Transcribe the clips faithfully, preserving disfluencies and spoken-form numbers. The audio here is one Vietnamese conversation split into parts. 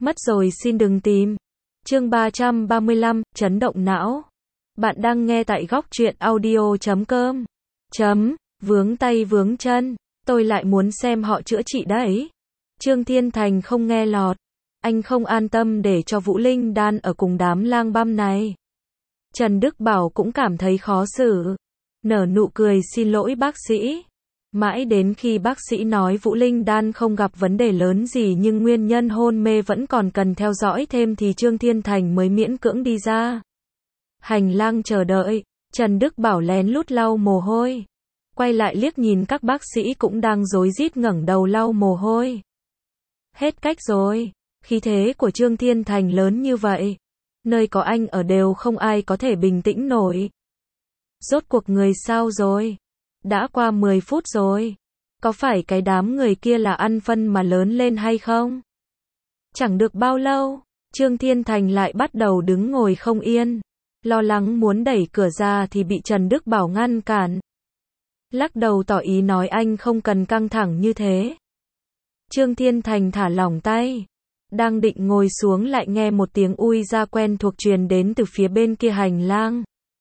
Mất rồi xin đừng tìm. Chương ba trăm ba mươi lăm, chấn động não. Bạn đang nghe tại góc truyện audio chấm com. Chấm, vướng tay vướng chân. Tôi lại muốn xem họ chữa trị đấy. Trương Thiên Thành không nghe lọt. Anh không an tâm để cho Vũ Linh Đan ở cùng đám lang băm này. Trần Đức Bảo cũng cảm thấy khó xử. Nở nụ cười xin lỗi bác sĩ. Mãi đến khi bác sĩ nói Vũ Linh Đan không gặp vấn đề lớn gì nhưng nguyên nhân hôn mê vẫn còn cần theo dõi thêm thì Trương Thiên Thành mới miễn cưỡng đi ra. Hành lang chờ đợi, Trần Đức Bảo lén lút lau mồ hôi. Quay lại liếc nhìn các bác sĩ cũng đang rối rít ngẩng đầu lau mồ hôi. Hết cách rồi, khí thế của Trương Thiên Thành lớn như vậy. Nơi có anh ở đều không ai có thể bình tĩnh nổi. Rốt cuộc người sao rồi? Đã qua mười phút rồi. Có phải cái đám người kia là ăn phân mà lớn lên hay không? Chẳng được bao lâu, Trương Thiên Thành lại bắt đầu đứng ngồi không yên. Lo lắng muốn đẩy cửa ra thì bị Trần Đức Bảo ngăn cản. Lắc đầu tỏ ý nói anh không cần căng thẳng như thế. Trương Thiên Thành thả lỏng tay. Đang định ngồi xuống lại nghe một tiếng ui ra quen thuộc truyền đến từ phía bên kia hành lang.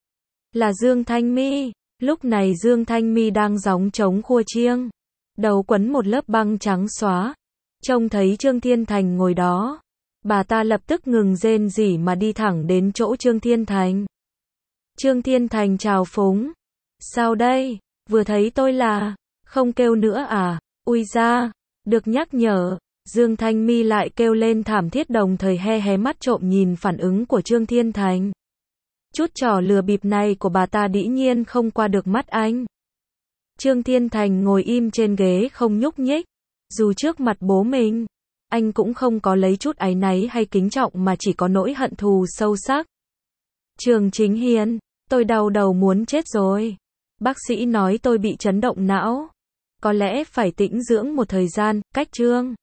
Là Dương Thanh My. Lúc này Dương Thanh My đang gióng trống khua chiêng. Đầu quấn một lớp băng trắng xóa. Trông thấy Trương Thiên Thành ngồi đó. Bà ta lập tức ngừng rên rỉ mà đi thẳng đến chỗ Trương Thiên Thành. Trương Thiên Thành chào phúng. Sao đây? Vừa thấy tôi là... Không kêu nữa à? Ui ra. Được nhắc nhở. Dương Thanh My lại kêu lên thảm thiết đồng thời he hé mắt trộm nhìn phản ứng của Trương Thiên Thành. Chút trò lừa bịp này của bà ta dĩ nhiên không qua được mắt anh. Trương Thiên Thành ngồi im trên ghế không nhúc nhích. Dù trước mặt bố mình, anh cũng không có lấy chút áy náy hay kính trọng mà chỉ có nỗi hận thù sâu sắc. Trường Chính Hiền, tôi đau đầu muốn chết rồi. Bác sĩ nói tôi bị chấn động não. Có lẽ phải tĩnh dưỡng một thời gian, cách Trương